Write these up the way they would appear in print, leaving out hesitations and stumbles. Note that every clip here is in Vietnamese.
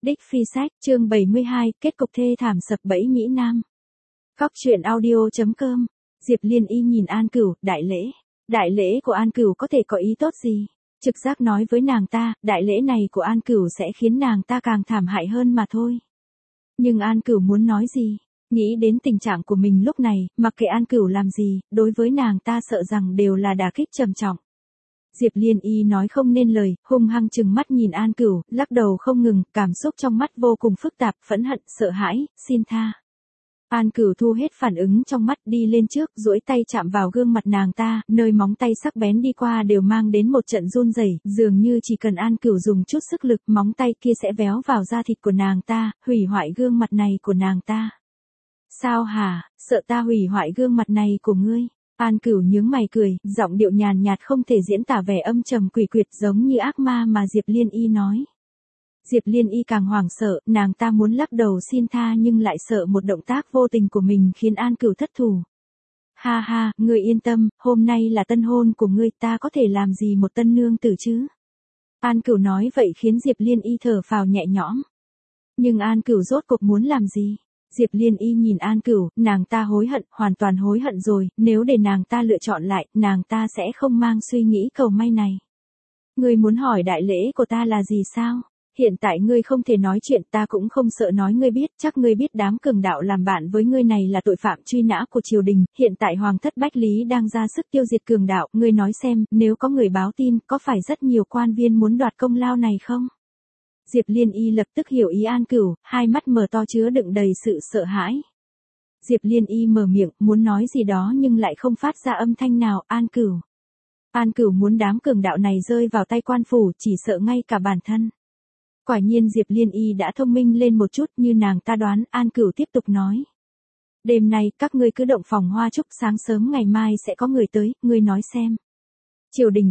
Đích Phi Sách, chương 72, kết cục thê thảm sập bẫy Nhĩ Nam. Góc truyện audio.com. Diệp Liên Y nhìn An Cửu, đại lễ của An Cửu có thể có ý tốt gì? Trực giác nói với nàng ta, đại lễ này của An Cửu sẽ khiến nàng ta càng thảm hại hơn mà thôi. Nhưng An Cửu muốn nói gì? Nghĩ đến tình trạng của mình lúc này, mặc kệ An Cửu làm gì, đối với nàng ta sợ rằng đều là đả kích trầm trọng. Diệp Liên Y nói không nên lời, hung hăng trừng mắt nhìn An Cửu, lắc đầu không ngừng, cảm xúc trong mắt vô cùng phức tạp, phẫn hận, sợ hãi, xin tha. An Cửu thu hết phản ứng trong mắt, đi lên trước, duỗi tay chạm vào gương mặt nàng ta, nơi móng tay sắc bén đi qua đều mang đến một trận run rẩy, dường như chỉ cần An Cửu dùng chút sức lực, móng tay kia sẽ véo vào da thịt của nàng ta, hủy hoại gương mặt này của nàng ta. Sao hả, sợ ta hủy hoại gương mặt này của ngươi? An Cửu nhướng mày cười, giọng điệu nhàn nhạt không thể diễn tả vẻ âm trầm quỷ quyệt giống như ác ma mà Diệp Liên Y nói. Diệp Liên Y càng hoảng sợ, nàng ta muốn lắc đầu xin tha nhưng lại sợ một động tác vô tình của mình khiến An Cửu thất thủ. Ha ha, ngươi yên tâm, hôm nay là tân hôn của ngươi, ta có thể làm gì một tân nương tử chứ? An Cửu nói vậy khiến Diệp Liên Y thở phào nhẹ nhõm. Nhưng An Cửu rốt cuộc muốn làm gì? Diệp Liên Y nhìn An Cửu, nàng ta hối hận, hoàn toàn hối hận rồi, nếu để nàng ta lựa chọn lại, nàng ta sẽ không mang suy nghĩ cầu may này. Ngươi muốn hỏi đại lễ của ta là gì sao? Hiện tại ngươi không thể nói chuyện, ta cũng không sợ nói ngươi biết, chắc ngươi biết đám cường đạo làm bạn với ngươi này là tội phạm truy nã của triều đình, hiện tại Hoàng thất Bách Lý đang ra sức tiêu diệt cường đạo, ngươi nói xem, nếu có người báo tin, có phải rất nhiều quan viên muốn đoạt công lao này không? Diệp Liên Y lập tức hiểu ý An Cửu, hai mắt mở to chứa đựng đầy sự sợ hãi. Diệp Liên Y mở miệng, muốn nói gì đó nhưng lại không phát ra âm thanh nào, An Cửu. An Cửu muốn đám cường đạo này rơi vào tay quan phủ, chỉ sợ ngay cả bản thân. Quả nhiên Diệp Liên Y đã thông minh lên một chút như nàng ta đoán, An Cửu tiếp tục nói. Đêm nay, các ngươi cứ động phòng hoa chúc, sáng sớm ngày mai sẽ có người tới, ngươi nói xem. Triều đình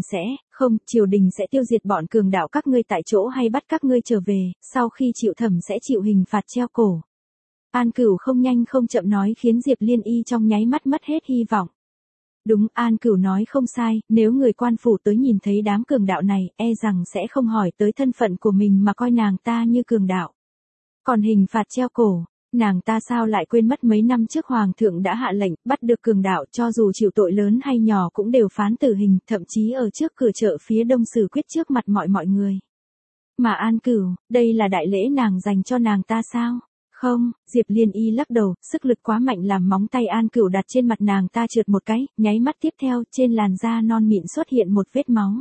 sẽ tiêu diệt bọn cường đạo các ngươi tại chỗ hay bắt các ngươi trở về, sau khi chịu thẩm sẽ chịu hình phạt treo cổ. An Cửu không nhanh không chậm nói khiến Diệp Liên Y trong nháy mắt mất hết hy vọng. Đúng, An Cửu nói không sai, nếu người quan phủ tới nhìn thấy đám cường đạo này, e rằng sẽ không hỏi tới thân phận của mình mà coi nàng ta như cường đạo. Còn hình phạt treo cổ, nàng ta sao lại quên mất mấy năm trước Hoàng thượng đã hạ lệnh, bắt được cường đạo cho dù chịu tội lớn hay nhỏ cũng đều phán tử hình, thậm chí ở trước cửa chợ phía đông xử quyết trước mặt mọi người. Mà An Cửu, đây là đại lễ nàng dành cho nàng ta sao? Không, Diệp Liên Y lắc đầu, sức lực quá mạnh làm móng tay An Cửu đặt trên mặt nàng ta trượt một cái, nháy mắt tiếp theo, trên làn da non mịn xuất hiện một vết máu.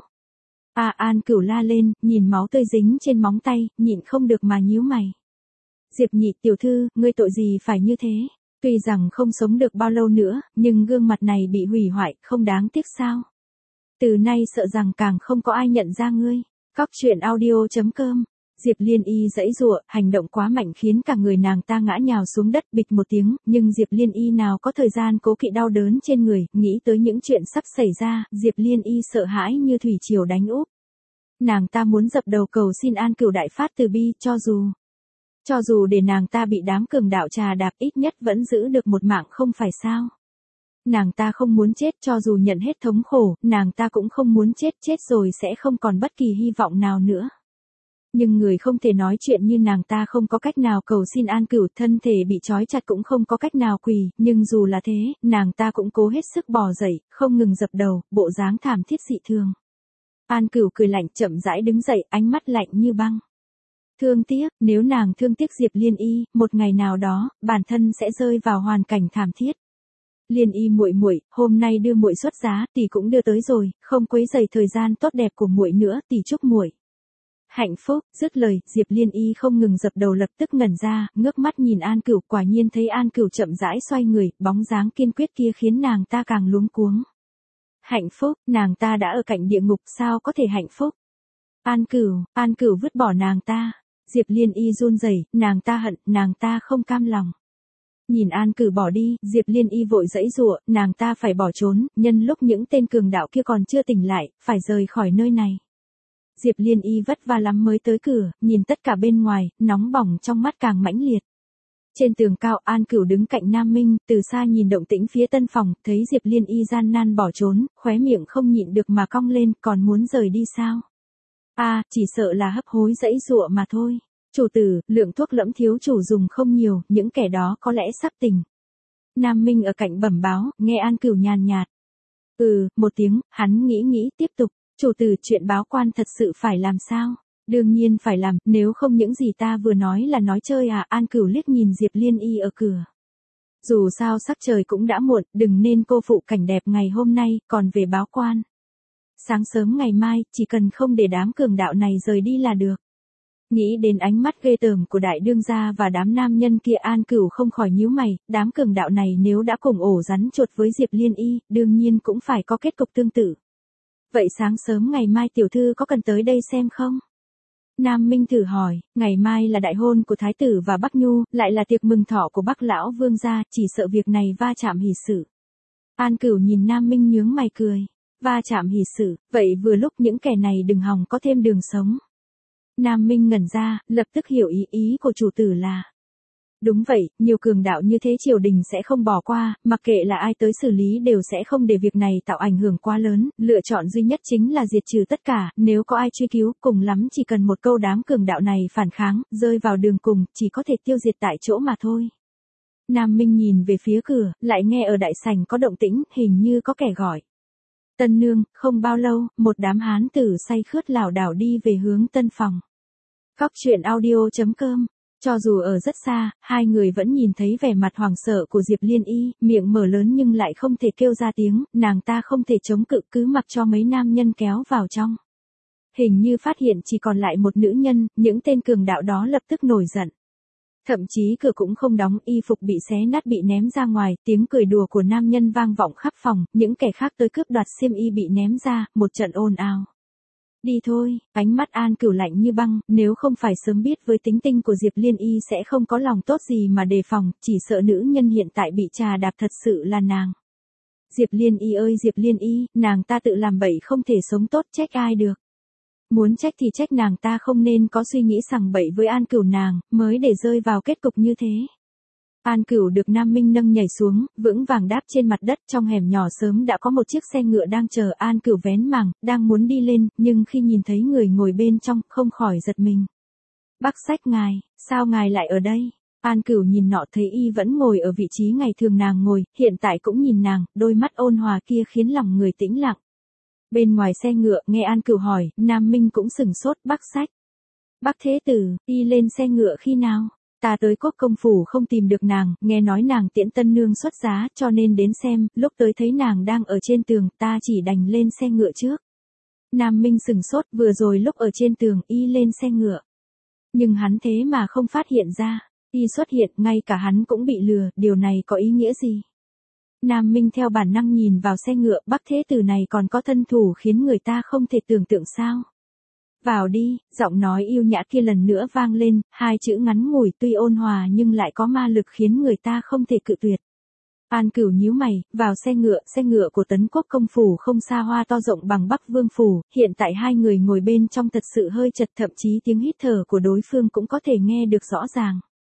An Cửu la lên, nhìn máu tươi dính trên móng tay, nhịn không được mà nhíu mày. Diệp nhị tiểu thư, ngươi tội gì phải như thế? Tuy rằng không sống được bao lâu nữa, nhưng gương mặt này bị hủy hoại, không đáng tiếc sao? Từ nay sợ rằng càng không có ai nhận ra ngươi. Góc truyện audio.com. Diệp Liên Y giãy giụa, hành động quá mạnh khiến cả người nàng ta ngã nhào xuống đất bịch một tiếng, nhưng Diệp Liên Y nào có thời gian cố kỵ đau đớn trên người, nghĩ tới những chuyện sắp xảy ra, Diệp Liên Y sợ hãi như thủy triều đánh úp. Nàng ta muốn dập đầu cầu xin An Cửu đại phát từ bi, cho dù để nàng ta bị đám cường đạo trà đạp ít nhất vẫn giữ được một mạng không phải sao. Nàng ta không muốn chết, cho dù nhận hết thống khổ, nàng ta cũng không muốn chết rồi sẽ không còn bất kỳ hy vọng nào nữa. Nhưng người không thể nói chuyện như nàng ta không có cách nào cầu xin An Cửu, thân thể bị trói chặt cũng không có cách nào quỳ, nhưng dù là thế, nàng ta cũng cố hết sức bò dậy, không ngừng dập đầu, bộ dáng thảm thiết dị thường. An Cửu cười lạnh chậm rãi đứng dậy, ánh mắt lạnh như băng. Thương tiếc, nếu nàng thương tiếc Diệp Liên Y, một ngày nào đó, bản thân sẽ rơi vào hoàn cảnh thảm thiết. Liên Y muội muội, hôm nay đưa muội xuất giá, tỷ cũng đưa tới rồi, không quấy rầy thời gian tốt đẹp của muội nữa, tỷ chúc muội hạnh phúc. Dứt lời, Diệp Liên Y không ngừng dập đầu, lập tức ngẩn ra, ngước mắt nhìn An Cửu, quả nhiên thấy An Cửu chậm rãi xoay người, bóng dáng kiên quyết kia khiến nàng ta càng luống cuống. Hạnh phúc, nàng ta đã ở cạnh địa ngục, sao có thể hạnh phúc? An Cửu vứt bỏ nàng ta. Diệp Liên Y run rẩy, nàng ta hận, nàng ta không cam lòng. Nhìn An Cửu bỏ đi, Diệp Liên Y vội giãy giụa, nàng ta phải bỏ trốn, nhân lúc những tên cường đạo kia còn chưa tỉnh lại, phải rời khỏi nơi này. Diệp Liên Y vất vả lắm mới tới cửa, nhìn tất cả bên ngoài, nóng bỏng trong mắt càng mãnh liệt. Trên tường cao, An Cửu đứng cạnh Nam Minh, từ xa nhìn động tĩnh phía tân phòng, thấy Diệp Liên Y gian nan bỏ trốn, khóe miệng không nhịn được mà cong lên, còn muốn rời đi sao? Chỉ sợ là hấp hối giãy giụa mà thôi. Chủ tử, lượng thuốc lẫm thiếu chủ dùng không nhiều, những kẻ đó có lẽ sắp tỉnh. Nam Minh ở cạnh bẩm báo, nghe An Cửu nhàn nhạt. Một tiếng, hắn nghĩ tiếp tục. Chủ tử, chuyện báo quan thật sự phải làm sao? Đương nhiên phải làm, nếu không những gì ta vừa nói là nói chơi à? An Cửu liếc nhìn Diệp Liên Y ở cửa. Dù sao sắc trời cũng đã muộn, đừng nên cô phụ cảnh đẹp ngày hôm nay, còn về báo quan. Sáng sớm ngày mai, chỉ cần không để đám cường đạo này rời đi là được. Nghĩ đến ánh mắt ghê tởm của đại đương gia và đám nam nhân kia, An Cửu không khỏi nhíu mày, đám cường đạo này nếu đã cùng ổ rắn chuột với Diệp Liên Y, đương nhiên cũng phải có kết cục tương tự. Vậy sáng sớm ngày mai tiểu thư có cần tới đây xem không? Nam Minh thử hỏi, ngày mai là đại hôn của Thái tử và Bắc Nhu, lại là tiệc mừng thọ của Bắc Lão Vương gia, chỉ sợ việc này va chạm hỷ sự. An Cửu nhìn Nam Minh nhướng mày cười, va chạm hỷ sự, vậy vừa lúc những kẻ này đừng hòng có thêm đường sống. Nam Minh ngẩn ra, lập tức hiểu ý của chủ tử là. Đúng vậy, nhiều cường đạo như thế triều đình sẽ không bỏ qua, mặc kệ là ai tới xử lý đều sẽ không để việc này tạo ảnh hưởng quá lớn, lựa chọn duy nhất chính là diệt trừ tất cả, nếu có ai truy cứu, cùng lắm chỉ cần một câu đám cường đạo này phản kháng, rơi vào đường cùng, chỉ có thể tiêu diệt tại chỗ mà thôi. Nam Minh nhìn về phía cửa, lại nghe ở đại sảnh có động tĩnh, hình như có kẻ gọi. Tân nương, không bao lâu, một đám hán tử say khướt lảo đảo đi về hướng tân phòng. Cóc truyện audio.com. Cho dù ở rất xa, hai người vẫn nhìn thấy vẻ mặt hoảng sợ của Diệp Liên Y, miệng mở lớn nhưng lại không thể kêu ra tiếng, nàng ta không thể chống cự cứ mặc cho mấy nam nhân kéo vào trong. Hình như phát hiện chỉ còn lại một nữ nhân, những tên cường đạo đó lập tức nổi giận. Thậm chí cửa cũng không đóng, y phục bị xé nát bị ném ra ngoài, tiếng cười đùa của nam nhân vang vọng khắp phòng, những kẻ khác tới cướp đoạt xiêm y bị ném ra, một trận ồn ào. Đi thôi, ánh mắt An Cửu lạnh như băng, nếu không phải sớm biết với tính tình của Diệp Liên Y sẽ không có lòng tốt gì mà đề phòng, chỉ sợ nữ nhân hiện tại bị trà đạp thật sự là nàng. Diệp Liên Y ơi Diệp Liên Y, nàng ta tự làm bậy không thể sống tốt, trách ai được. Muốn trách thì trách nàng ta không nên có suy nghĩ sằng bậy với An Cửu nàng, mới để rơi vào kết cục như thế. An Cửu được Nam Minh nâng nhảy xuống, vững vàng đáp trên mặt đất, trong hẻm nhỏ sớm đã có một chiếc xe ngựa đang chờ. An Cửu vén màng, đang muốn đi lên, nhưng khi nhìn thấy người ngồi bên trong, không khỏi giật mình. Bắc Sách ngài, sao ngài lại ở đây? An Cửu nhìn nọ thấy y vẫn ngồi ở vị trí ngày thường nàng ngồi, hiện tại cũng nhìn nàng, đôi mắt ôn hòa kia khiến lòng người tĩnh lặng. Bên ngoài xe ngựa, nghe An Cửu hỏi, Nam Minh cũng sửng sốt. Bắc Sách. Bắc Thế Tử, y lên xe ngựa khi nào? Ta tới Quốc công phủ không tìm được nàng, nghe nói nàng tiễn tân nương xuất giá, cho nên đến xem, lúc tới thấy nàng đang ở trên tường, ta chỉ đành lên xe ngựa trước. Nam Minh sửng sốt, vừa rồi lúc ở trên tường, y lên xe ngựa. Nhưng hắn thế mà không phát hiện ra, y xuất hiện, ngay cả hắn cũng bị lừa, điều này có ý nghĩa gì? Nam Minh theo bản năng nhìn vào xe ngựa, Bắc Thế Tử này còn có thân thủ khiến người ta không thể tưởng tượng sao? Vào đi, giọng nói yêu nhã kia lần nữa vang lên, hai chữ ngắn ngủi tuy ôn hòa nhưng lại có ma lực khiến người ta không thể cự tuyệt. An Cửu nhíu mày, vào xe ngựa của Tấn Quốc công phủ không xa hoa to rộng bằng Bắc Vương phủ, hiện tại hai người ngồi bên trong thật sự hơi chật, thậm chí tiếng hít thở của đối phương cũng có thể nghe được rõ ràng.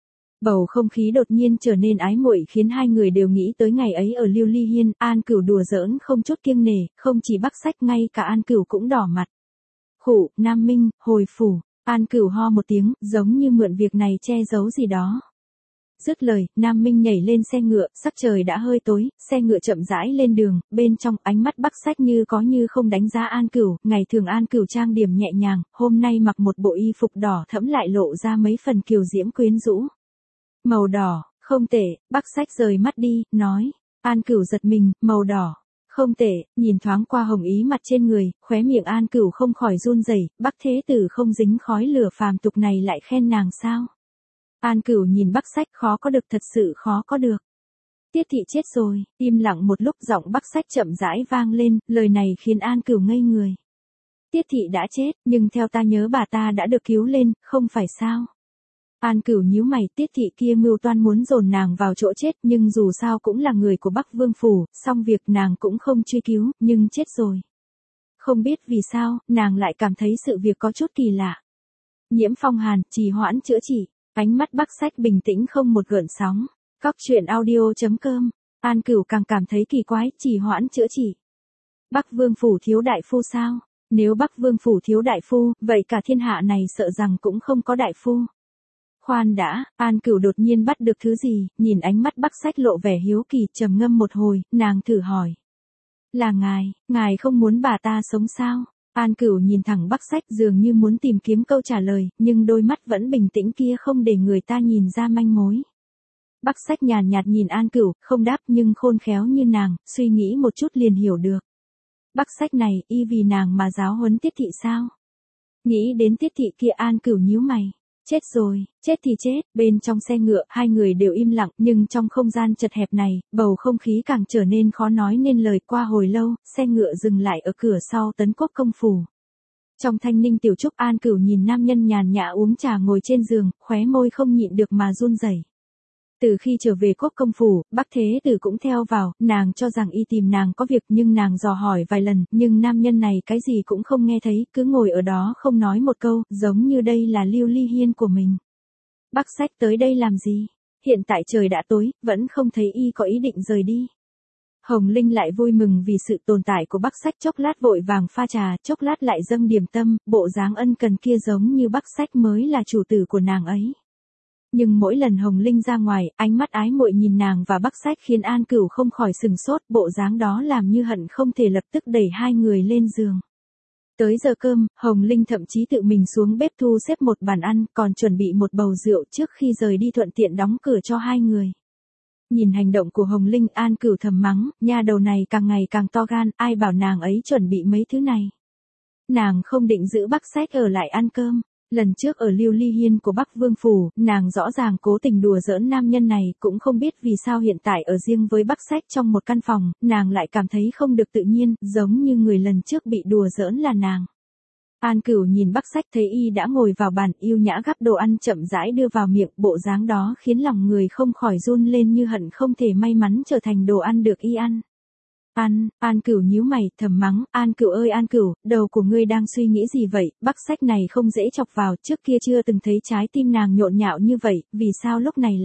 Bầu không khí đột nhiên trở nên ái muội khiến hai người đều nghĩ tới ngày ấy ở Liêu Ly Hiên. An Cửu đùa giỡn không chút kiêng nể, không chỉ Bắc Sách ngay cả An Cửu cũng đỏ mặt. Khụ, Nam Minh, hồi phủ. An Cửu ho một tiếng, giống như mượn việc này che giấu gì đó. Dứt lời, Nam Minh nhảy lên xe ngựa, sắc trời đã hơi tối, xe ngựa chậm rãi lên đường, bên trong ánh mắt Bắc Sách như có như không đánh giá An Cửu, ngày thường An Cửu trang điểm nhẹ nhàng, hôm nay mặc một bộ y phục đỏ thẫm lại lộ ra mấy phần kiều diễm quyến rũ. Màu đỏ, không tệ, Bắc Sách rời mắt đi, nói. An Cửu giật mình, màu đỏ. Không tệ, nhìn thoáng qua hồng ý mặt trên người, khóe miệng An Cửu không khỏi run rẩy. Bắc Thế Tử không dính khói lửa phàm tục này lại khen nàng sao? An Cửu nhìn Bắc Sách, khó có được, thật sự khó có được. Tiết thị chết rồi, im lặng một lúc, giọng Bắc Sách chậm rãi vang lên, lời này khiến An Cửu ngây người. Tiết thị đã chết, nhưng theo ta nhớ bà ta đã được cứu lên, không phải sao? An Cửu nhíu mày, Tiết thị kia mưu toan muốn dồn nàng vào chỗ chết, nhưng dù sao cũng là người của Bắc Vương phủ, xong việc nàng cũng không truy cứu, nhưng chết rồi. Không biết vì sao, nàng lại cảm thấy sự việc có chút kỳ lạ. Nhiễm phong hàn, trì hoãn chữa trị, ánh mắt Bắc Sách bình tĩnh không một gợn sóng. Cóc truyện audio.com. An Cửu càng cảm thấy kỳ quái, trì hoãn chữa trị. Bắc Vương phủ thiếu đại phu sao? Nếu Bắc Vương phủ thiếu đại phu, vậy cả thiên hạ này sợ rằng cũng không có đại phu. Khoan đã, An Cửu đột nhiên bắt được thứ gì, nhìn ánh mắt Bắc Sách lộ vẻ hiếu kỳ, trầm ngâm một hồi, nàng thử hỏi. Là ngài không muốn bà ta sống sao? An Cửu nhìn thẳng Bắc Sách dường như muốn tìm kiếm câu trả lời, nhưng đôi mắt vẫn bình tĩnh kia không để người ta nhìn ra manh mối. Bắc Sách nhàn nhạt nhìn An Cửu, không đáp nhưng khôn khéo như nàng, suy nghĩ một chút liền hiểu được. Bắc Sách này, y vì nàng mà giáo huấn Tiết Thị sao? Nghĩ đến Tiết Thị kia An Cửu nhíu mày. Chết rồi, chết thì chết, bên trong xe ngựa, hai người đều im lặng, nhưng trong không gian chật hẹp này, bầu không khí càng trở nên khó nói nên lời. Qua hồi lâu, xe ngựa dừng lại ở cửa sau Tấn Quốc công phủ. Trong thanh ninh tiểu trúc, An Cửu nhìn nam nhân nhàn nhã uống trà ngồi trên giường, khóe môi không nhịn được mà run rẩy. Từ khi trở về Quốc công phủ, Bắc Thế Tử cũng theo vào, nàng cho rằng y tìm nàng có việc nhưng nàng dò hỏi vài lần, nhưng nam nhân này cái gì cũng không nghe thấy, cứ ngồi ở đó không nói một câu, giống như đây là Lưu Ly Hiên của mình. Bắc Sách tới đây làm gì? Hiện tại trời đã tối, vẫn không thấy y có ý định rời đi. Hồng Linh lại vui mừng vì sự tồn tại của Bắc Sách, chốc lát vội vàng pha trà, chốc lát lại dâng điểm tâm, bộ dáng ân cần kia giống như Bắc Sách mới là chủ tử của nàng ấy. Nhưng mỗi lần Hồng Linh ra ngoài, ánh mắt ái muội nhìn nàng và Bắc Sách khiến An Cửu không khỏi sừng sốt, bộ dáng đó làm như hận không thể lập tức đẩy hai người lên giường. Tới giờ cơm, Hồng Linh thậm chí tự mình xuống bếp thu xếp một bàn ăn, còn chuẩn bị một bầu rượu trước khi rời đi, thuận tiện đóng cửa cho hai người. Nhìn hành động của Hồng Linh, An Cửu thầm mắng, nha đầu này càng ngày càng to gan, ai bảo nàng ấy chuẩn bị mấy thứ này. Nàng không định giữ Bắc Sách ở lại ăn cơm. Lần trước ở Lưu Ly Hiên của Bắc Vương Phủ, nàng rõ ràng cố tình đùa giỡn nam nhân này, cũng không biết vì sao hiện tại ở riêng với Bắc Sách trong một căn phòng, nàng lại cảm thấy không được tự nhiên, giống như người lần trước bị đùa giỡn là nàng. An Cửu nhìn Bắc Sách thấy y đã ngồi vào bàn, yêu nhã gắp đồ ăn chậm rãi đưa vào miệng, bộ dáng đó khiến lòng người không khỏi run lên như hận không thể may mắn trở thành đồ ăn được y ăn. An Cửu nhíu mày, thầm mắng, An Cửu ơi An Cửu, đầu của ngươi đang suy nghĩ gì vậy, Bắc Sách này không dễ chọc vào, trước kia chưa từng thấy trái tim nàng nhộn nhạo như vậy, vì sao lúc này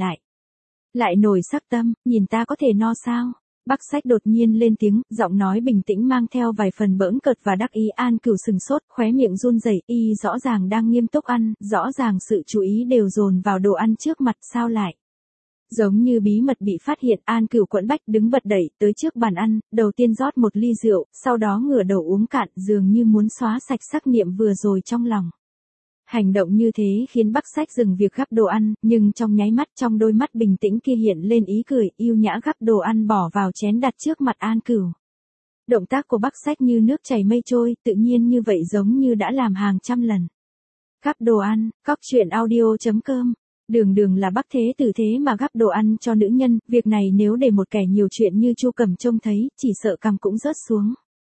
lại nổi sắc tâm, nhìn ta có thể no sao? Bắc Sách đột nhiên lên tiếng, giọng nói bình tĩnh mang theo vài phần bỡn cợt và đắc ý. An Cửu sừng sốt, khóe miệng run rẩy, y rõ ràng đang nghiêm túc ăn, rõ ràng sự chú ý đều dồn vào đồ ăn trước mặt, sao lại? Giống như bí mật bị phát hiện, An Cửu quẫn bách đứng bật dậy tới trước bàn ăn, đầu tiên rót một ly rượu, sau đó ngửa đầu uống cạn, dường như muốn xóa sạch sắc niệm vừa rồi trong lòng. Hành động như thế khiến Bắc Sách dừng việc gắp đồ ăn, nhưng trong nháy mắt trong đôi mắt bình tĩnh kia hiện lên ý cười, yêu nhã gắp đồ ăn bỏ vào chén đặt trước mặt An Cửu. Động tác của Bắc Sách như nước chảy mây trôi, tự nhiên như vậy giống như đã làm hàng trăm lần. Gắp đồ ăn, Cóc Truyện Audio.com. Đường là Bắc Thế Tử thế mà gắp đồ ăn cho nữ nhân, việc này nếu để một kẻ nhiều chuyện như Chu Cẩm trông thấy, chỉ sợ cằm cũng rớt xuống.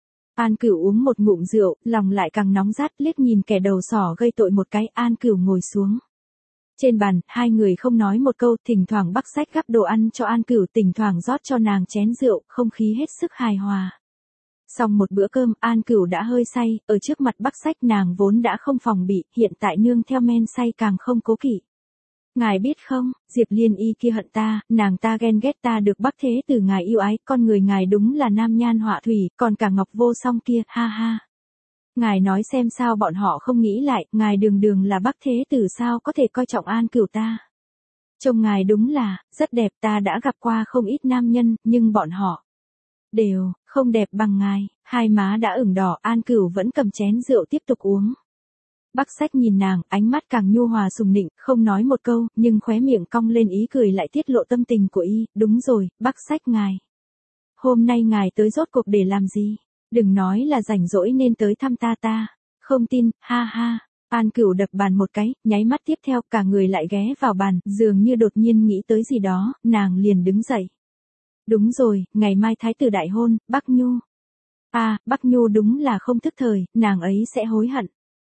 An Cửu uống một ngụm rượu, lòng lại càng nóng rát, liếc nhìn kẻ đầu sỏ gây tội một cái, An Cửu ngồi xuống. Trên bàn, hai người không nói một câu, thỉnh thoảng Bắc Sách gắp đồ ăn cho An Cửu, thỉnh thoảng rót cho nàng chén rượu, không khí hết sức hài hòa. Xong một bữa cơm, An Cửu đã hơi say, ở trước mặt Bắc Sách nàng vốn đã không phòng bị, hiện tại nương theo men say càng không cố kỵ. Ngài biết không, Diệp Liên Y kia hận ta, nàng ta ghen ghét ta được Bắc Thế Tử ngài yêu ái, con người ngài đúng là nam nhan họa thủy, còn cả Ngọc Vô Song kia, ha ha. Ngài nói xem sao bọn họ không nghĩ lại, ngài đường là Bắc Thế Tử sao có thể coi trọng An Cửu ta. Trông ngài đúng là, rất đẹp, ta đã gặp qua không ít nam nhân, nhưng bọn họ đều không đẹp bằng ngài. Hai má đã ửng đỏ, An Cửu vẫn cầm chén rượu tiếp tục uống. Bắc Sách nhìn nàng, ánh mắt càng nhu hòa sùng nịnh, không nói một câu, nhưng khóe miệng cong lên ý cười lại tiết lộ tâm tình của y, đúng rồi, Bắc Sách ngài. Hôm nay ngài tới rốt cuộc để làm gì? Đừng nói là rảnh rỗi nên tới thăm ta. Không tin, ha ha. An Cửu đập bàn một cái, nháy mắt tiếp theo, cả người lại ghé vào bàn, dường như đột nhiên nghĩ tới gì đó, nàng liền đứng dậy. Đúng rồi, ngày mai thái tử đại hôn, Bắc Nhu. Bắc Nhu đúng là không thức thời, nàng ấy sẽ hối hận.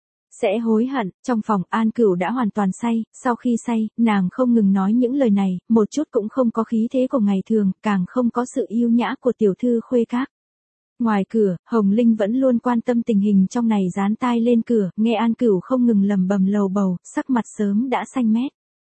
Trong phòng An Cửu đã hoàn toàn say, sau khi say, nàng không ngừng nói những lời này, một chút cũng không có khí thế của ngày thường, càng không có sự yêu nhã của tiểu thư khuê các. Ngoài cửa, Hồng Linh vẫn luôn quan tâm tình hình trong này, dán tai lên cửa, nghe An Cửu không ngừng lầm bầm lầu bầu, sắc mặt sớm đã xanh mét.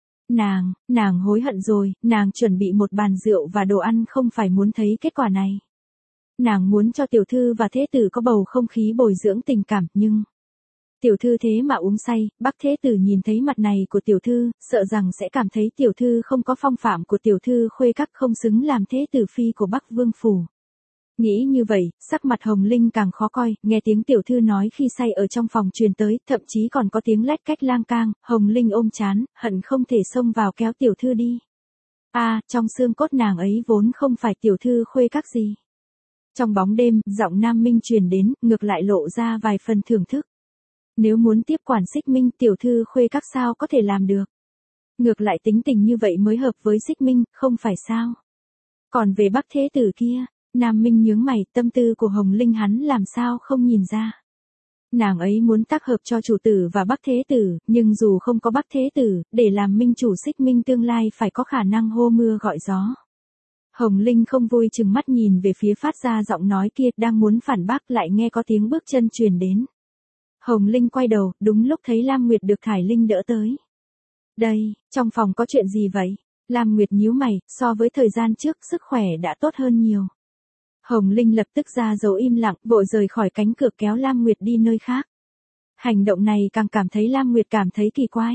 Nàng hối hận rồi, nàng chuẩn bị một bàn rượu và đồ ăn không phải muốn thấy kết quả này. Nàng muốn cho tiểu thư và thế tử có bầu không khí bồi dưỡng tình cảm, nhưng Tiểu thư thế mà uống say, Bắc Thế Tử nhìn thấy mặt này của tiểu thư, sợ rằng sẽ cảm thấy tiểu thư không có phong phạm của tiểu thư khuê các, không xứng làm thế tử phi của Bắc Vương phủ. Nghĩ như vậy, sắc mặt Hồng Linh càng khó coi, nghe tiếng tiểu thư nói khi say ở trong phòng truyền tới, thậm chí còn có tiếng lách cách lang cang, Hồng Linh ôm chán, hận không thể xông vào kéo tiểu thư đi. Trong xương cốt nàng ấy vốn không phải tiểu thư khuê các gì. Trong bóng đêm, giọng Nam Minh truyền đến, ngược lại lộ ra vài phần thưởng thức. Nếu muốn tiếp quản Xích Minh, tiểu thư khuê các sao có thể làm được. Ngược lại tính tình như vậy mới hợp với Xích Minh, không phải sao. Còn về Bắc Thế Tử kia, Nam Minh nhướng mày, tâm tư của Hồng Linh hắn làm sao không nhìn ra. Nàng ấy muốn tác hợp cho chủ tử và Bắc Thế Tử, nhưng dù không có Bắc Thế Tử, để làm minh chủ Xích Minh tương lai phải có khả năng hô mưa gọi gió. Hồng Linh không vui chừng mắt nhìn về phía phát ra giọng nói kia, đang muốn phản bác lại nghe có tiếng bước chân truyền đến. Hồng Linh quay đầu, đúng lúc thấy Lam Nguyệt được Thải Linh đỡ tới. Đây, trong phòng có chuyện gì vậy? Lam Nguyệt nhíu mày, so với thời gian trước, sức khỏe đã tốt hơn nhiều. Hồng Linh lập tức ra dấu im lặng, vội rời khỏi cánh cửa kéo Lam Nguyệt đi nơi khác. Hành động này càng cảm thấy Lam Nguyệt cảm thấy kỳ quái.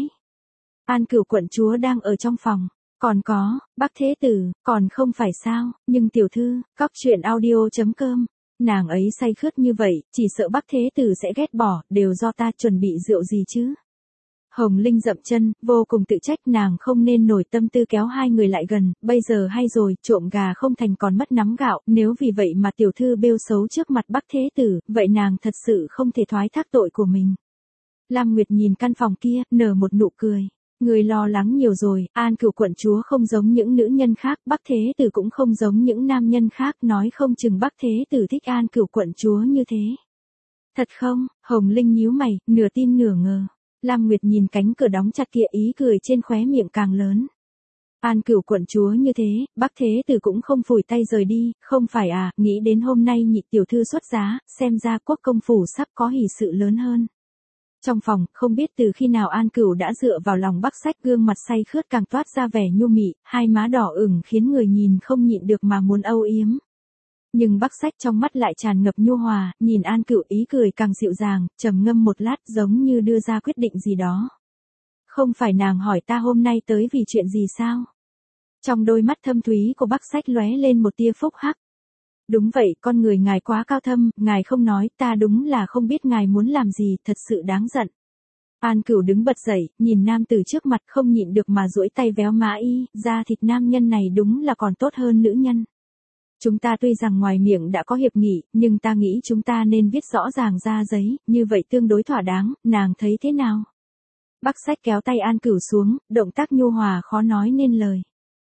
An Cửu quận chúa đang ở trong phòng. Còn có, Bắc Thế Tử, còn không phải sao, nhưng tiểu thư, cóc truyện audio.com. Nàng ấy say khướt như vậy, chỉ sợ Bắc Thế Tử sẽ ghét bỏ, đều do ta chuẩn bị rượu gì chứ. Hồng Linh dậm chân, vô cùng tự trách, nàng không nên nổi tâm tư kéo hai người lại gần, bây giờ hay rồi, trộm gà không thành còn mất nắm gạo, nếu vì vậy mà tiểu thư bêu xấu trước mặt Bắc Thế Tử, vậy nàng thật sự không thể thoái thác tội của mình. Lam Nguyệt nhìn căn phòng kia, nở một nụ cười. Người lo lắng nhiều rồi, An Cửu quận chúa không giống những nữ nhân khác, Bắc Thế Tử cũng không giống những nam nhân khác, nói không chừng Bắc Thế Tử thích An Cửu quận chúa như thế. Thật không? Hồng Linh nhíu mày, nửa tin nửa ngờ. Lam Nguyệt nhìn cánh cửa đóng chặt kia, ý cười trên khóe miệng càng lớn. An Cửu quận chúa như thế, Bắc Thế Tử cũng không phủi tay rời đi, không phải nghĩ đến hôm nay nhị tiểu thư xuất giá, xem ra quốc công phủ sắp có hỷ sự lớn hơn. Trong phòng, không biết từ khi nào An Cửu đã dựa vào lòng Bắc Sách, gương mặt say khướt càng toát ra vẻ nhu mị, hai má đỏ ửng khiến người nhìn không nhịn được mà muốn âu yếm. Nhưng Bắc Sách trong mắt lại tràn ngập nhu hòa, nhìn An Cửu ý cười càng dịu dàng, trầm ngâm một lát giống như đưa ra quyết định gì đó. Không phải nàng hỏi ta hôm nay tới vì chuyện gì sao? Trong đôi mắt thâm thúy của Bắc Sách lóe lên một tia phúc hắc. Đúng vậy, con người ngài quá cao thâm, ngài không nói, ta đúng là không biết ngài muốn làm gì, thật sự đáng giận. An Cửu đứng bật dậy, nhìn nam tử trước mặt không nhịn được mà duỗi tay véo má y, da thịt nam nhân này đúng là còn tốt hơn nữ nhân. Chúng ta tuy rằng ngoài miệng đã có hiệp nghị, nhưng ta nghĩ chúng ta nên viết rõ ràng ra giấy, như vậy tương đối thỏa đáng, nàng thấy thế nào? Bắc Sách kéo tay An Cửu xuống, động tác nhu hòa khó nói nên lời.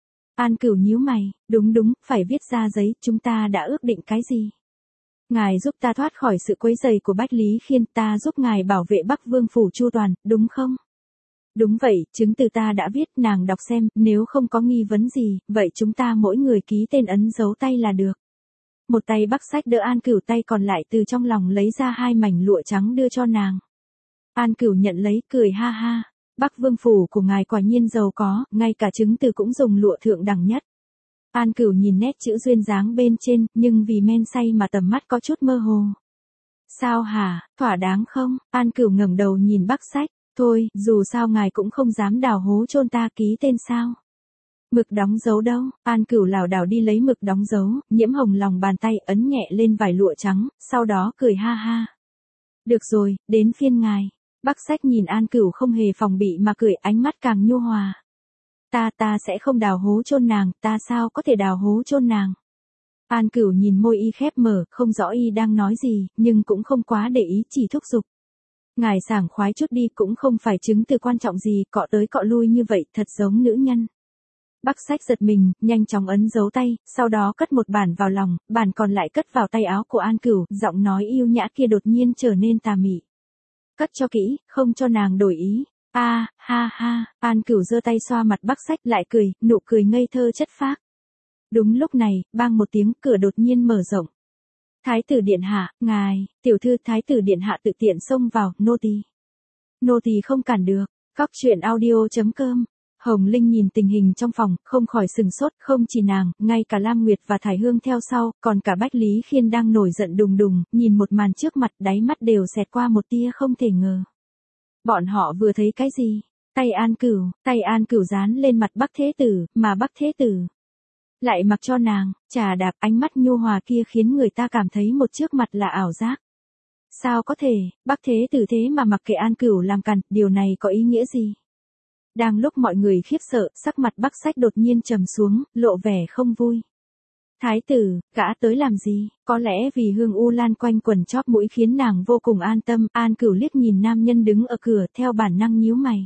An Cửu nhíu mày, đúng, phải viết ra giấy, chúng ta đã ước định cái gì? Ngài giúp ta thoát khỏi sự quấy rầy của Bách Lý Khiên, ta giúp ngài bảo vệ Bắc Vương phủ chu toàn, đúng không? Đúng vậy, chứng từ ta đã viết, nàng đọc xem, nếu không có nghi vấn gì, vậy chúng ta mỗi người ký tên ấn dấu tay là được. Một tay Bắc Sách đỡ An Cửu, tay còn lại từ trong lòng lấy ra hai mảnh lụa trắng đưa cho nàng. An Cửu nhận lấy, cười ha ha. Bắc Vương phủ của ngài quả nhiên giàu có, ngay cả chứng từ cũng dùng lụa thượng đẳng nhất. An Cửu nhìn nét chữ duyên dáng bên trên, nhưng vì men say mà tầm mắt có chút mơ hồ. Sao hả, thỏa đáng không? An Cửu ngẩng đầu nhìn Bắc Sách, thôi, dù sao ngài cũng không dám đào hố chôn ta, ký tên sao? Mực đóng dấu đâu? An Cửu lảo đảo đi lấy mực đóng dấu, nhiễm hồng lòng bàn tay ấn nhẹ lên vải lụa trắng, sau đó cười ha ha. Được rồi, đến phiên ngài. Bắc Sách nhìn An Cửu không hề phòng bị mà cười, ánh mắt càng nhu hòa. Ta sẽ không đào hố chôn nàng, ta sao có thể đào hố chôn nàng? An Cửu nhìn môi y khép mở, không rõ y đang nói gì, nhưng cũng không quá để ý, chỉ thúc giục. Ngài sảng khoái chút đi, cũng không phải chứng từ quan trọng gì, cọ tới cọ lui như vậy, thật giống nữ nhân. Bắc Sách giật mình, nhanh chóng ấn dấu tay, sau đó cất một bản vào lòng, bản còn lại cất vào tay áo của An Cửu, giọng nói yêu nhã kia đột nhiên trở nên tà mị. Cất cho kỹ, không cho nàng đổi ý. Ha ha, An Cửu giơ tay xoa mặt Bắc Sách lại cười, nụ cười ngây thơ chất phác. Đúng lúc này, bang một tiếng, cửa đột nhiên mở rộng. Thái tử điện hạ, ngài, tiểu thư thái tử điện hạ tự tiện xông vào, nô tỳ. Nô tỳ không cản được. Cóc truyện audio.com. Hồng Linh nhìn tình hình trong phòng, không khỏi sừng sốt, không chỉ nàng, ngay cả Lam Nguyệt và Thải Hương theo sau, còn cả Bách Lý Khiên đang nổi giận đùng đùng, nhìn một màn trước mặt, đáy mắt đều xẹt qua một tia không thể ngờ. Bọn họ vừa thấy cái gì? Tay An Cửu dán lên mặt Bắc Thế Tử, mà Bắc Thế Tử lại mặc cho nàng, trà đạp, ánh mắt nhu hòa kia khiến người ta cảm thấy một trước mặt là ảo giác. Sao có thể, Bắc Thế Tử thế mà mặc kệ An Cửu làm càn, điều này có ý nghĩa gì? Đang lúc mọi người khiếp sợ, sắc mặt Bắc Sách đột nhiên trầm xuống, lộ vẻ không vui. Thái tử, gã tới làm gì? Có lẽ vì hương u lan quanh quần chóp mũi khiến nàng vô cùng an tâm. An Cửu liếc nhìn nam nhân đứng ở cửa, theo bản năng nhíu mày.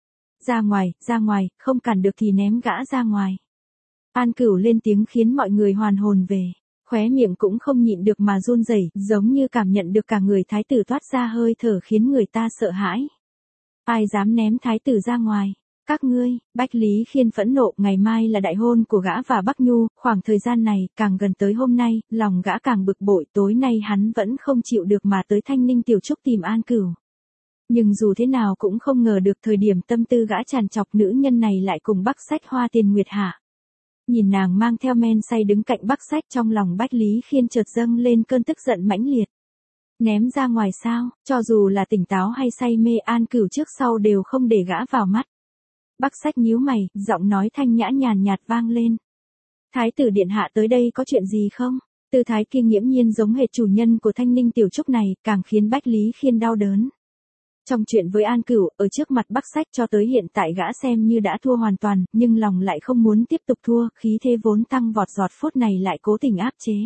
Ra ngoài, không cản được thì ném gã ra ngoài. An Cửu lên tiếng khiến mọi người hoàn hồn về. Khóe miệng cũng không nhịn được mà run rẩy, giống như cảm nhận được cả người thái tử toát ra hơi thở khiến người ta sợ hãi. Ai dám ném thái tử ra ngoài? Các ngươi, Bách Lý Khiên phẫn nộ, ngày mai là đại hôn của gã và Bắc Nhu, khoảng thời gian này, càng gần tới hôm nay, lòng gã càng bực bội, tối nay hắn vẫn không chịu được mà tới Thanh Ninh Tiểu Trúc tìm An Cửu. Nhưng dù thế nào cũng không ngờ được thời điểm tâm tư gã tràn trọc nữ nhân này lại cùng Bắc Sách hoa tiền nguyệt hạ. Nhìn nàng mang theo men say đứng cạnh Bắc Sách, trong lòng Bách Lý Khiên chợt dâng lên cơn tức giận mãnh liệt. Ném ra ngoài sao? Cho dù là tỉnh táo hay say mê, An Cửu trước sau đều không để gã vào mắt. Bắc Sách nhíu mày, giọng nói thanh nhã nhàn nhạt vang lên. Thái tử điện hạ tới đây có chuyện gì không? Tư thái kia nghiễm nhiên giống hệt chủ nhân của Thanh Ninh Tiểu Trúc này, càng khiến Bách Lý Khiên đau đớn. Trong chuyện với An Cửu, ở trước mặt Bắc Sách cho tới hiện tại gã xem như đã thua hoàn toàn, nhưng lòng lại không muốn tiếp tục thua, khí thế vốn tăng vọt giọt phút này lại cố tình áp chế.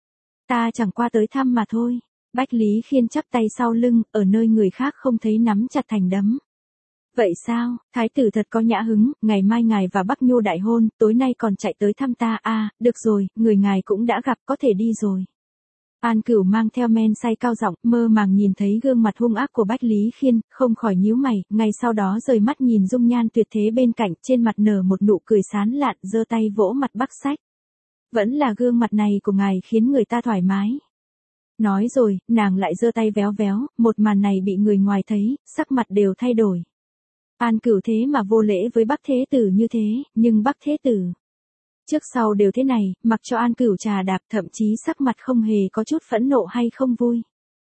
Ta chẳng qua tới thăm mà thôi. Bách Lý Khiên chắp tay sau lưng, ở nơi người khác không thấy nắm chặt thành đấm. Vậy sao, thái tử thật có nhã hứng, ngày mai ngài và Bắc Nhu đại hôn, tối nay còn chạy tới thăm ta à, được rồi, người ngài cũng đã gặp, có thể đi rồi. An Cửu mang theo men say cao giọng, mơ màng nhìn thấy gương mặt hung ác của Bách Lý Khiên, không khỏi nhíu mày, ngay sau đó rời mắt nhìn dung nhan tuyệt thế bên cạnh, trên mặt nở một nụ cười sán lạn, giơ tay vỗ mặt Bắc Sách. Vẫn là gương mặt này của ngài khiến người ta thoải mái. Nói rồi, nàng lại giơ tay véo véo, một màn này bị người ngoài thấy, sắc mặt đều thay đổi. An Cửu thế mà vô lễ với Bắc Thế Tử như thế, nhưng Bắc Thế Tử trước sau đều thế này, mặc cho An Cửu trà đạp, thậm chí sắc mặt không hề có chút phẫn nộ hay không vui.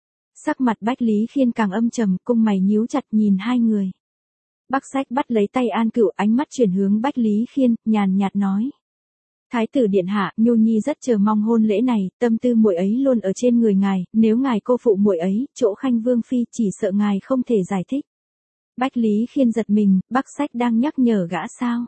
Sắc mặt Bách Lý Khiên càng âm trầm, cung mày nhíu chặt nhìn hai người. Bắc Sách bắt lấy tay An Cửu, ánh mắt chuyển hướng Bách Lý Khiên, nhàn nhạt nói. Thái tử điện hạ, Nhu Nhi rất chờ mong hôn lễ này, tâm tư muội ấy luôn ở trên người ngài, nếu ngài cô phụ muội ấy, chỗ Khanh Vương phi chỉ sợ ngài không thể giải thích. Bách Lý Khiên giật mình, Bắc Sách đang nhắc nhở gã sao?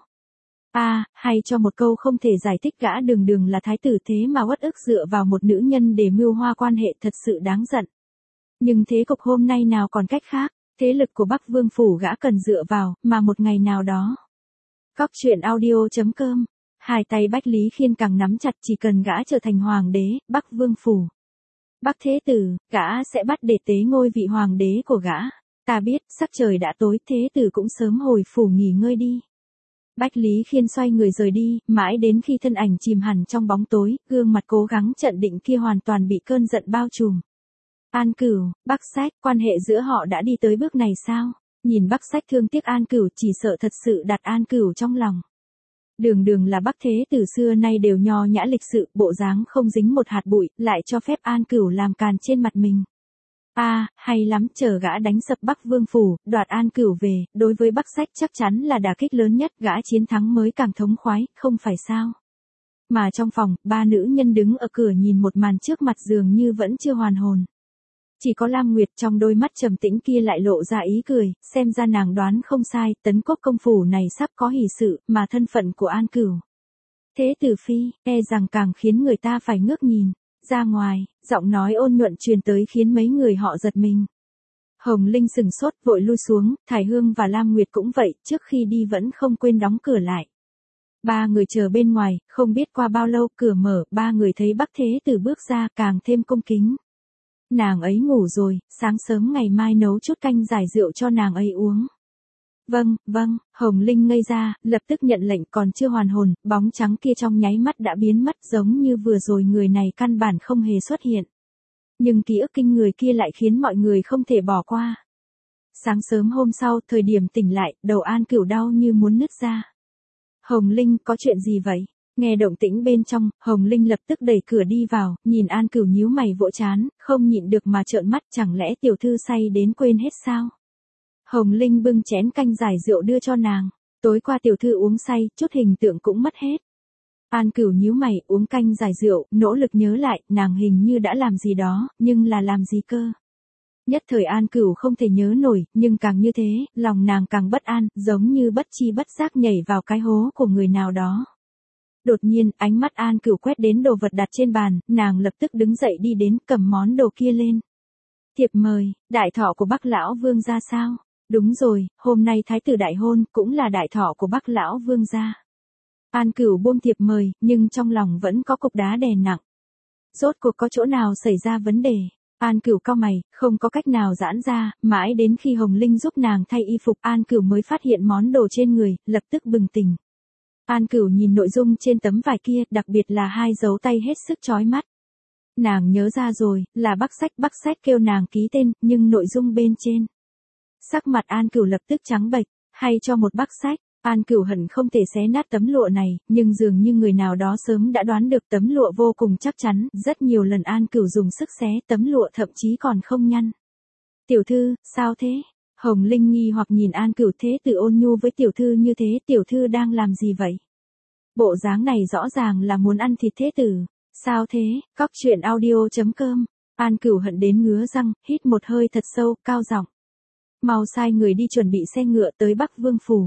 Hay cho một câu không thể giải thích, gã đường là thái tử thế mà uất ức dựa vào một nữ nhân để mưu hoa quan hệ, thật sự đáng giận. Nhưng thế cục hôm nay nào còn cách khác, thế lực của Bắc Vương phủ gã cần dựa vào, mà một ngày nào đó. Góc truyện audio.com. Hai tay Bách Lý Khiên càng nắm chặt, chỉ cần gã trở thành hoàng đế, Bắc Vương phủ, Bắc Thế Tử, gã sẽ bắt để tế ngôi vị hoàng đế của gã. Ta biết, sắc trời đã tối, Thế Tử cũng sớm hồi phủ nghỉ ngơi đi. Bách Lý Khiên xoay người rời đi, mãi đến khi thân ảnh chìm hẳn trong bóng tối, gương mặt cố gắng chặn định kia hoàn toàn bị cơn giận bao trùm. An Cửu, Bắc Sách, quan hệ giữa họ đã đi tới bước này sao? Nhìn Bắc Sách thương tiếc An Cửu, chỉ sợ thật sự đặt An Cửu trong lòng. Đường là Bắc Thế Tử xưa nay đều nho nhã lịch sự, bộ dáng không dính một hạt bụi, lại cho phép An Cửu làm càn trên mặt mình. Hay lắm, chờ gã đánh sập Bắc Vương phủ, đoạt An Cửu về, đối với Bắc Sách chắc chắn là đả kích lớn nhất, gã chiến thắng mới càng thống khoái, không phải sao? Mà trong phòng, ba nữ nhân đứng ở cửa nhìn một màn trước mặt dường như vẫn chưa hoàn hồn. Chỉ có Lam Nguyệt trong đôi mắt trầm tĩnh kia lại lộ ra ý cười, xem ra nàng đoán không sai, Tấn Quốc công phủ này sắp có hỷ sự, mà thân phận của An Cửu Thế Tử phi, rằng càng khiến người ta phải ngước nhìn. Ra ngoài, giọng nói ôn nhuận truyền tới khiến mấy người họ giật mình. Hồng Linh sừng sốt vội lui xuống, Thải Hương và Lam Nguyệt cũng vậy, trước khi đi vẫn không quên đóng cửa lại. Ba người chờ bên ngoài, không biết qua bao lâu cửa mở, ba người thấy Bắc Thế Tử bước ra càng thêm cung kính. Nàng ấy ngủ rồi, sáng sớm ngày mai nấu chút canh giải rượu cho nàng ấy uống. Vâng, Hồng Linh ngây ra, lập tức nhận lệnh, còn chưa hoàn hồn, bóng trắng kia trong nháy mắt đã biến mất, giống như vừa rồi người này căn bản không hề xuất hiện. Nhưng ký ức kinh người kia lại khiến mọi người không thể bỏ qua. Sáng sớm hôm sau, thời điểm tỉnh lại, đầu An Cửu đau như muốn nứt ra. Hồng Linh, có chuyện gì vậy? Nghe động tĩnh bên trong, Hồng Linh lập tức đẩy cửa đi vào, nhìn An Cửu nhíu mày vỗ trán, không nhịn được mà trợn mắt, chẳng lẽ tiểu thư say đến quên hết sao? Hồng Linh bưng chén canh giải rượu đưa cho nàng. Tối qua tiểu thư uống say, chút hình tượng cũng mất hết. An Cửu nhíu mày, uống canh giải rượu, nỗ lực nhớ lại, nàng hình như đã làm gì đó, nhưng là làm gì cơ? Nhất thời An Cửu không thể nhớ nổi, nhưng càng như thế, lòng nàng càng bất an, giống như bất chi bất giác nhảy vào cái hố của người nào đó. Đột nhiên, ánh mắt An Cửu quét đến đồ vật đặt trên bàn, nàng lập tức đứng dậy đi đến, cầm món đồ kia lên. Thiệp mời, đại thọ của Bắc lão vương gia sao? Đúng rồi, hôm nay thái tử đại hôn, cũng là đại thọ của Bắc lão vương gia. An Cửu buông thiệp mời, nhưng trong lòng vẫn có cục đá đè nặng. Rốt cuộc có chỗ nào xảy ra vấn đề? An Cửu cau mày, không có cách nào giãn ra, mãi đến khi Hồng Linh giúp nàng thay y phục, An Cửu mới phát hiện món đồ trên người, lập tức bừng tỉnh. An Cửu nhìn nội dung trên tấm vải kia, đặc biệt là hai dấu tay hết sức chói mắt. Nàng nhớ ra rồi, là Bắc Sách kêu nàng ký tên, nhưng nội dung bên trên. Sắc mặt An Cửu lập tức trắng bệch, hay cho một Bắc Sách. An Cửu hận không thể xé nát tấm lụa này, nhưng dường như người nào đó sớm đã đoán được tấm lụa vô cùng chắc chắn, rất nhiều lần An Cửu dùng sức xé tấm lụa thậm chí còn không nhăn. Tiểu thư, sao thế? Hồng Linh nghi hoặc nhìn An Cửu, thế tử ôn nhu với tiểu thư như thế, tiểu thư đang làm gì vậy? Bộ dáng này rõ ràng là muốn ăn thịt thế tử. Sao thế? Cóc truyện audio.com. An Cửu hận đến ngứa răng, hít một hơi thật sâu, cao giọng. Mau sai người đi chuẩn bị xe ngựa tới Bắc Vương phủ.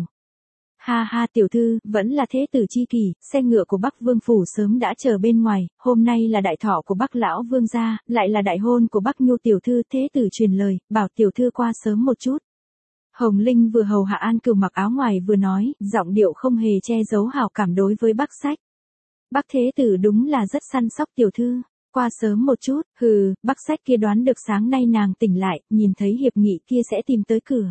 Ha ha tiểu thư, vẫn là thế tử chi kỷ, xe ngựa của Bắc Vương phủ sớm đã chờ bên ngoài, hôm nay là đại thọ của Bắc lão vương gia, lại là đại hôn của Bắc Nhu tiểu thư, thế tử truyền lời, bảo tiểu thư qua sớm một chút. Hồng Linh vừa hầu hạ An Cửu mặc áo ngoài vừa nói, giọng điệu không hề che giấu hảo cảm đối với Bắc Sách. Bắc thế tử đúng là rất săn sóc tiểu thư, qua sớm một chút, Bắc Sách kia đoán được sáng nay nàng tỉnh lại, nhìn thấy hiệp nghị kia sẽ tìm tới cửa.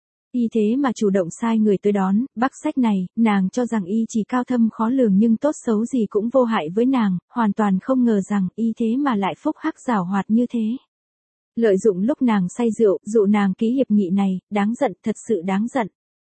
Y thế mà chủ động sai người tới đón, Bắc Sách này, nàng cho rằng y chỉ cao thâm khó lường nhưng tốt xấu gì cũng vô hại với nàng, hoàn toàn không ngờ rằng y thế mà lại phúc hắc giảo hoạt như thế. Lợi dụng lúc nàng say rượu, dụ nàng ký hiệp nghị này, đáng giận, thật sự đáng giận.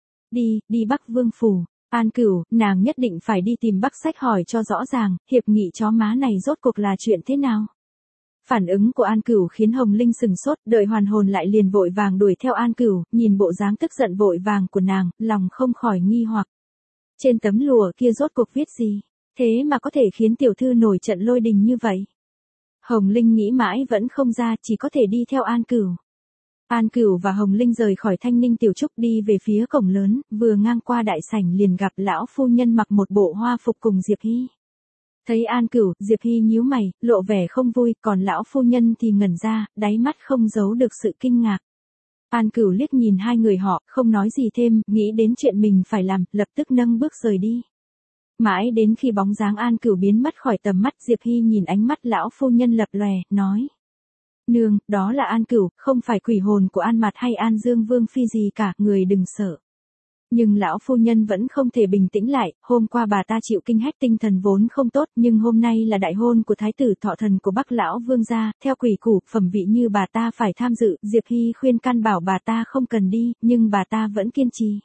Đi Bắc Vương phủ. An Cửu, nàng nhất định phải đi tìm Bắc Sách hỏi cho rõ ràng, hiệp nghị chó má này rốt cuộc là chuyện thế nào. Phản ứng của An Cửu khiến Hồng Linh sừng sốt, đợi hoàn hồn lại liền vội vàng đuổi theo An Cửu, nhìn bộ dáng tức giận vội vàng của nàng, lòng không khỏi nghi hoặc. Trên tấm lụa kia rốt cuộc viết gì, thế mà có thể khiến tiểu thư nổi trận lôi đình như vậy. Hồng Linh nghĩ mãi vẫn không ra, chỉ có thể đi theo An Cửu. An Cửu và Hồng Linh rời khỏi Thanh Ninh tiểu trúc đi về phía cổng lớn, vừa ngang qua đại sảnh liền gặp lão phu nhân mặc một bộ hoa phục cùng Diệp Hy. Thấy An Cửu, Diệp Hy nhíu mày, lộ vẻ không vui, còn lão phu nhân thì ngẩn ra, đáy mắt không giấu được sự kinh ngạc. An Cửu liếc nhìn hai người họ, không nói gì thêm, nghĩ đến chuyện mình phải làm, lập tức nâng bước rời đi. Mãi đến khi bóng dáng An Cửu biến mất khỏi tầm mắt, Diệp Hy nhìn ánh mắt lão phu nhân lập lòe, nói. Nương, đó là An Cửu, không phải quỷ hồn của An Mạt hay An Dương Vương Phi gì cả, người đừng sợ. Nhưng lão phu nhân vẫn không thể bình tĩnh lại, hôm qua bà ta chịu kinh hách tinh thần vốn không tốt, nhưng hôm nay là đại hôn của thái tử thọ thần của Bắc lão vương gia, theo quỷ củ, phẩm vị như bà ta phải tham dự, Diệp Hy khuyên can bảo bà ta không cần đi, nhưng bà ta vẫn kiên trì.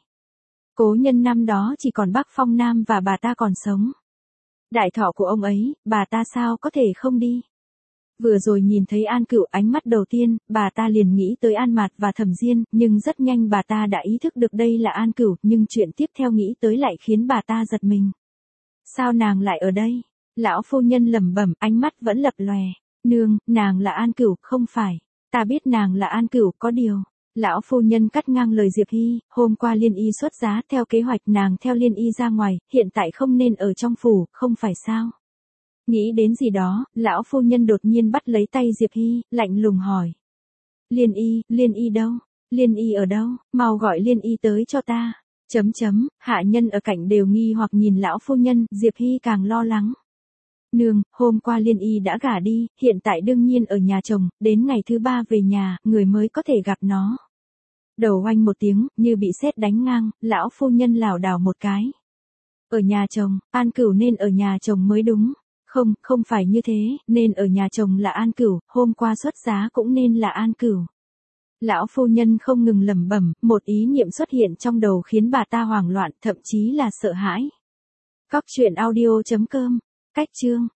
Cố nhân năm đó chỉ còn Bắc Phong Nam và bà ta còn sống. Đại thọ của ông ấy, bà ta sao có thể không đi? Vừa rồi nhìn thấy An Cửu, ánh mắt đầu tiên, bà ta liền nghĩ tới An Mạt và Thẩm Diên, nhưng rất nhanh bà ta đã ý thức được đây là An Cửu, nhưng chuyện tiếp theo nghĩ tới lại khiến bà ta giật mình. Sao nàng lại ở đây? Lão phu nhân lẩm bẩm, ánh mắt vẫn lập lòe. Nương, nàng là An Cửu, không phải. Ta biết nàng là An Cửu, có điều. Lão phu nhân cắt ngang lời Diệp Hy, hôm qua Liên Y xuất giá, theo kế hoạch nàng theo Liên Y ra ngoài, hiện tại không nên ở trong phủ, không phải sao? Nghĩ đến gì đó, lão phu nhân đột nhiên bắt lấy tay Diệp Hy, lạnh lùng hỏi. Liên Y đâu? Liên Y ở đâu? Mau gọi Liên Y tới cho ta. Hạ nhân ở cạnh đều nghi hoặc nhìn lão phu nhân, Diệp Hy càng lo lắng. Nương, hôm qua Liên Y đã gả đi, hiện tại đương nhiên ở nhà chồng, đến ngày thứ 3 về nhà, người mới có thể gặp nó. Đầu oanh một tiếng, như bị sét đánh ngang, lão phu nhân lảo đảo một cái. Ở nhà chồng, An Cửu nên ở nhà chồng mới đúng. Không phải như thế, nên ở nhà chồng là An Cửu, hôm qua xuất giá cũng nên là An Cửu. Lão phu nhân không ngừng lẩm bẩm, một ý niệm xuất hiện trong đầu khiến bà ta hoảng loạn, thậm chí là sợ hãi. Cóc truyện audio.com, cách chương.